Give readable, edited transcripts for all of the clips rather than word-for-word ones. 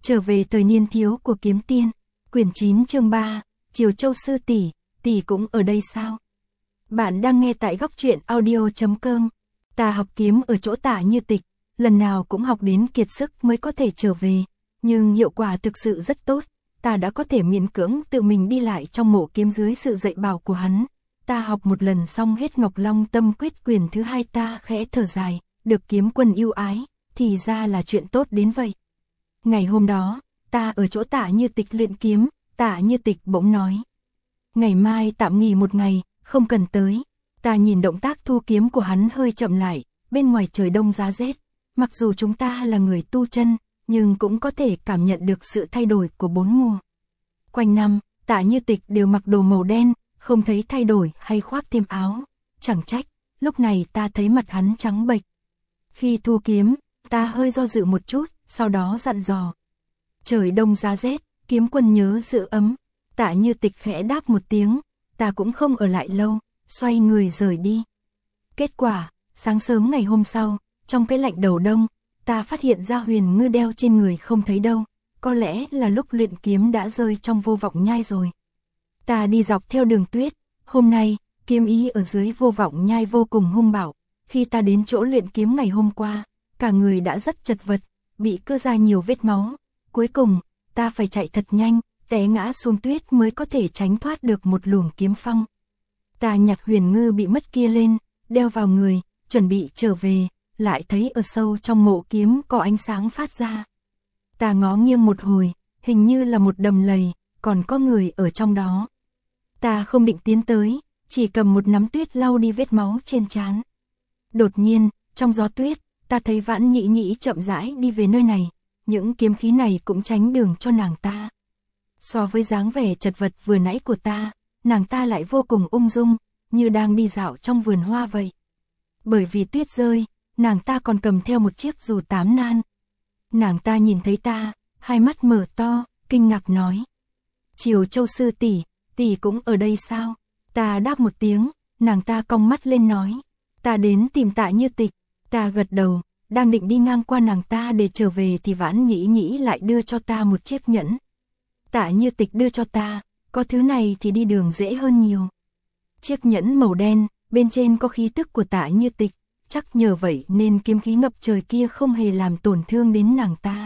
Trở về thời niên thiếu của kiếm tiên. Quyển 9 chương 3, Triều Châu sư tỷ, tỷ cũng ở đây sao? Bạn đang nghe tại góc truyện audio.com. Ta học kiếm ở chỗ Tạ Như Tịch, lần nào cũng học đến kiệt sức mới có thể trở về, nhưng hiệu quả thực sự rất tốt. Ta đã có thể miễn cưỡng tự mình đi lại trong mộ kiếm dưới sự dạy bảo của hắn. Ta học một lần xong hết Ngọc Long Tâm Quyết quyển thứ 2, ta khẽ thở dài, được kiếm quân yêu ái, thì ra là chuyện tốt đến vậy. Ngày hôm đó, ta ở chỗ Tạ Như Tịch luyện kiếm, Tạ Như Tịch bỗng nói: ngày mai tạm nghỉ một ngày, không cần tới. Ta nhìn động tác thu kiếm của hắn hơi chậm lại, bên ngoài trời đông giá rét, mặc dù chúng ta là người tu chân, nhưng cũng có thể cảm nhận được sự thay đổi của bốn mùa. Quanh năm, Tạ Như Tịch đều mặc đồ màu đen, không thấy thay đổi hay khoác thêm áo, chẳng trách, lúc này ta thấy mặt hắn trắng bệch. Khi thu kiếm, ta hơi do dự một chút, sau đó dặn dò: trời đông giá rét, kiếm quân nhớ giữ ấm. Tạ Như Tịch khẽ đáp một tiếng, ta cũng không ở lại lâu, xoay người rời đi. Kết quả, sáng sớm ngày hôm sau, trong cái lạnh đầu đông, ta phát hiện ra huyền ngư đeo trên người không thấy đâu, có lẽ là lúc luyện kiếm đã rơi trong Vô Vọng Nhai rồi. Ta đi dọc theo đường tuyết, hôm nay, kiếm ý ở dưới Vô Vọng Nhai vô cùng hung bạo. Khi ta đến chỗ luyện kiếm ngày hôm qua, cả người đã rất chật vật, bị cưa ra nhiều vết máu. Cuối cùng, ta phải chạy thật nhanh, té ngã xuống tuyết mới có thể tránh thoát được một luồng kiếm phong. Ta nhặt huyền ngư bị mất kia lên, đeo vào người, chuẩn bị trở về, lại thấy ở sâu trong mộ kiếm có ánh sáng phát ra. Ta ngó nghiêng một hồi, hình như là một đầm lầy, còn có người ở trong đó. Ta không định tiến tới, chỉ cầm một nắm tuyết lau đi vết máu trên trán. Đột nhiên, trong gió tuyết, ta thấy Vãn Nhĩ Nhĩ chậm rãi đi về nơi này, những kiếm khí này cũng tránh đường cho nàng ta. So với dáng vẻ chật vật vừa nãy của ta, nàng ta lại vô cùng ung dung, như đang đi dạo trong vườn hoa vậy. Bởi vì tuyết rơi, nàng ta còn cầm theo một chiếc dù tám nan. Nàng ta nhìn thấy ta, hai mắt mở to, kinh ngạc nói: Triều Châu sư tỷ, tỷ cũng ở đây sao? Ta đáp một tiếng, nàng ta cong mắt lên nói: ta đến tìm Tạ Như Tịch. Ta gật đầu, đang định đi ngang qua nàng ta để trở về thì Vãn Nhĩ Nhĩ lại đưa cho ta một chiếc nhẫn. Tạ Như Tịch đưa cho ta, có thứ này thì đi đường dễ hơn nhiều. Chiếc nhẫn màu đen, bên trên có khí tức của Tạ Như Tịch, chắc nhờ vậy nên kiếm khí ngập trời kia không hề làm tổn thương đến nàng ta.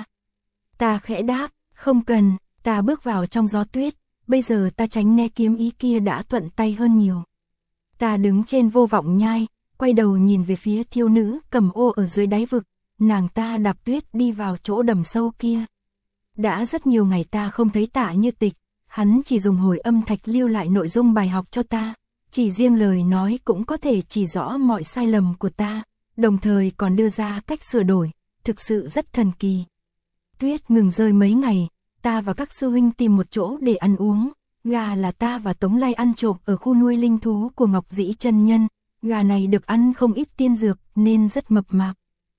Ta khẽ đáp, không cần. Ta bước vào trong gió tuyết, bây giờ ta tránh né kiếm ý kia đã thuận tay hơn nhiều. Ta đứng trên Vô Vọng Nhai, quay đầu nhìn về phía thiếu nữ cầm ô ở dưới đáy vực, nàng ta đạp tuyết đi vào chỗ đầm sâu kia. Đã rất nhiều ngày ta không thấy Tạ Như Tịch, hắn chỉ dùng hồi âm thạch lưu lại nội dung bài học cho ta, chỉ riêng lời nói cũng có thể chỉ rõ mọi sai lầm của ta, đồng thời còn đưa ra cách sửa đổi, thực sự rất thần kỳ. Tuyết ngừng rơi mấy ngày, ta và các sư huynh tìm một chỗ để ăn uống. Gà là ta và Tống Lai ăn trộm ở khu nuôi linh thú của Ngọc Dĩ chân nhân, gà này được ăn không ít tiên dược nên rất mập mạp.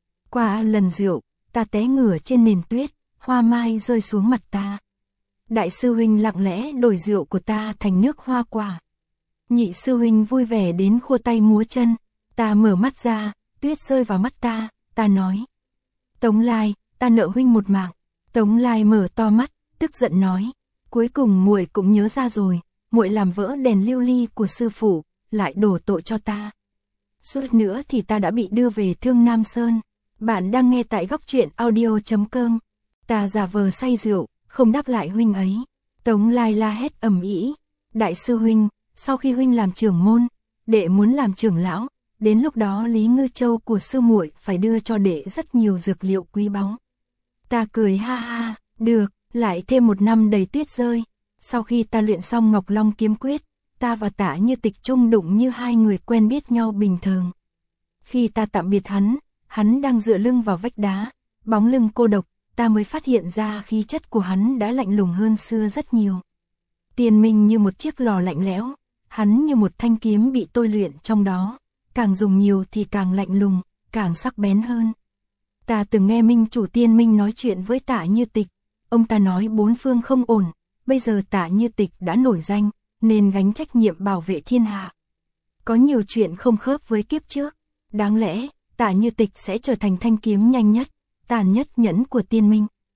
Qua lần rượu, ta té ngửa trên nền tuyết, hoa mai rơi xuống mặt ta. Đại sư huynh lặng lẽ đổi rượu của ta thành nước hoa quả. Nhị sư huynh vui vẻ đến khua tay múa chân. Ta mở mắt ra, tuyết rơi vào mắt ta, ta nói: Tống Lai, ta nợ huynh một mạng. Tống Lai mở to mắt, tức giận nói: cuối cùng muội cũng nhớ ra rồi, muội làm vỡ đèn lưu ly của sư phụ, lại đổ tội cho ta. Suốt nữa thì ta đã bị đưa về Thương Nam Sơn. Bạn đang nghe tại góc truyện audio.com. Ta giả vờ say rượu, không đáp lại huynh ấy. Tống Lai la hét ầm ĩ: đại sư huynh, sau khi huynh làm trưởng môn, đệ muốn làm trưởng lão, đến lúc đó Lý Ngư Châu của sư muội phải đưa cho đệ rất nhiều dược liệu quý báu. Ta cười ha ha, được. Lại thêm một năm đầy tuyết rơi. Sau khi ta luyện xong Ngọc Long kiếm quyết, ta và Tạ Như Tịch chung đụng như hai người quen biết nhau bình thường. Khi ta tạm biệt hắn đang dựa lưng vào vách đá, bóng lưng cô độc, ta mới phát hiện ra khí chất của hắn đã lạnh lùng hơn xưa rất nhiều. Tiền minh như một chiếc lò lạnh lẽo, hắn như một thanh kiếm bị tôi luyện trong đó, càng dùng nhiều thì càng lạnh lùng, càng sắc bén hơn. Ta từng nghe minh chủ Tiên Minh nói chuyện với Tạ Như Tịch. Ông ta nói bốn phương không ổn, bây giờ Tạ Như Tịch đã nổi danh, nên gánh trách nhiệm bảo vệ thiên hạ. Có nhiều chuyện không khớp với kiếp trước, đáng lẽ Tạ Như Tịch sẽ trở thành thanh kiếm nhanh nhất, tàn nhất nhẫn của Tiên Minh.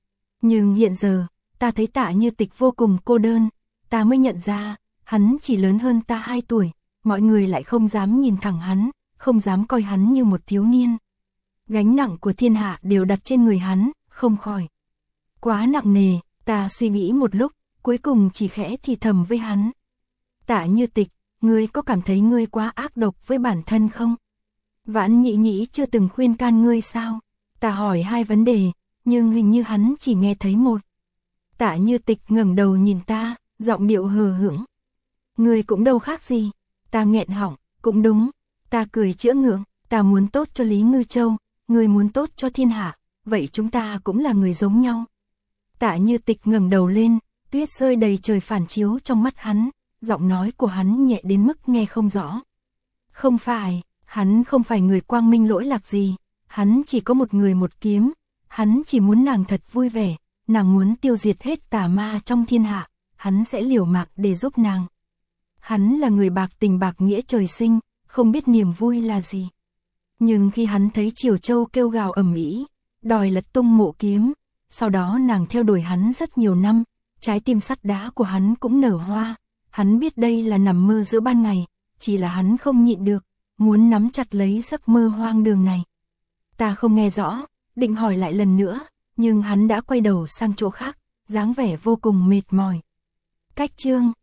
Nhưng hiện giờ, ta thấy Tạ Như Tịch vô cùng cô đơn, ta mới nhận ra, hắn chỉ lớn hơn ta 2 tuổi, mọi người lại không dám nhìn thẳng hắn, không dám coi hắn như một thiếu niên. Gánh nặng của thiên hạ đều đặt trên người hắn, không khỏi quá nặng nề, ta suy nghĩ một lúc, cuối cùng chỉ khẽ thì thầm với hắn. Tạ Như Tịch, ngươi có cảm thấy ngươi quá ác độc với bản thân không? Vãn Nhĩ Nhĩ chưa từng khuyên can ngươi sao? Ta hỏi 2 vấn đề, nhưng hình như hắn chỉ nghe thấy một. Tạ Như Tịch ngẩng đầu nhìn ta, giọng điệu hờ hững. Ngươi cũng đâu khác gì. Ta nghẹn họng, cũng đúng. Ta cười chữa ngượng, ta muốn tốt cho Lý Ngư Châu, ngươi muốn tốt cho thiên hạ, vậy chúng ta cũng là người giống nhau. Tạ Như Tịch ngẩng đầu lên, tuyết rơi đầy trời phản chiếu trong mắt hắn, giọng nói của hắn nhẹ đến mức nghe không rõ. Không phải, hắn không phải người quang minh lỗi lạc gì, hắn chỉ có một người một kiếm, hắn chỉ muốn nàng thật vui vẻ, nàng muốn tiêu diệt hết tà ma trong thiên hạ, hắn sẽ liều mạng để giúp nàng. Hắn là người bạc tình bạc nghĩa trời sinh, không biết niềm vui là gì. Nhưng khi hắn thấy Triều Châu kêu gào ầm ĩ, đòi lật tung mộ kiếm, sau đó nàng theo đuổi hắn rất nhiều năm, trái tim sắt đá của hắn cũng nở hoa, hắn biết đây là nằm mơ giữa ban ngày, chỉ là hắn không nhịn được, muốn nắm chặt lấy giấc mơ hoang đường này. Ta không nghe rõ, định hỏi lại lần nữa, nhưng hắn đã quay đầu sang chỗ khác, dáng vẻ vô cùng mệt mỏi. Cách chương